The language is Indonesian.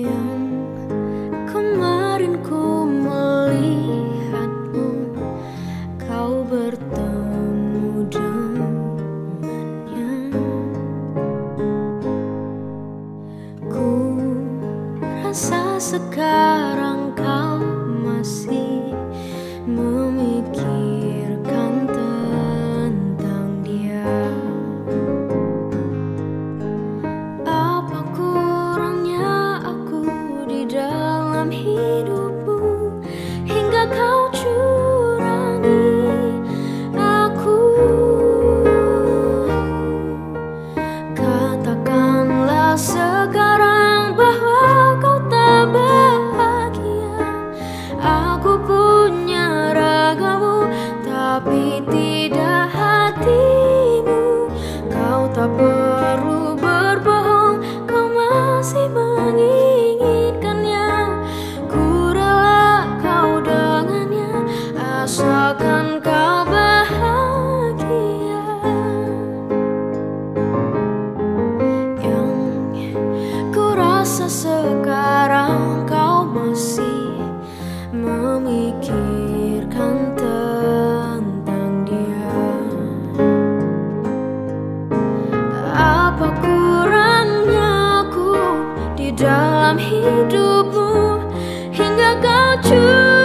Yang kemarin ku melihatmu, kau bertemu dengannya. Ku rasa sekarang kau masih memikirkan tentang dia. Apa kurangnya aku di dalam hidupmu hingga kau curangi aku? Katakanlah sekarang bahwa kau tak bahagia. Aku punya ragamu tapi tidak hatimu. Kau tak perlu berbohong, kau masih menginginkannya. Ku rela kau dengannya, asalkan kau bahagia. Yang ku rasa sekarang kau masih memikirkan tentang dia. Apa kurangnya aku di dalam hidupmu hingga kau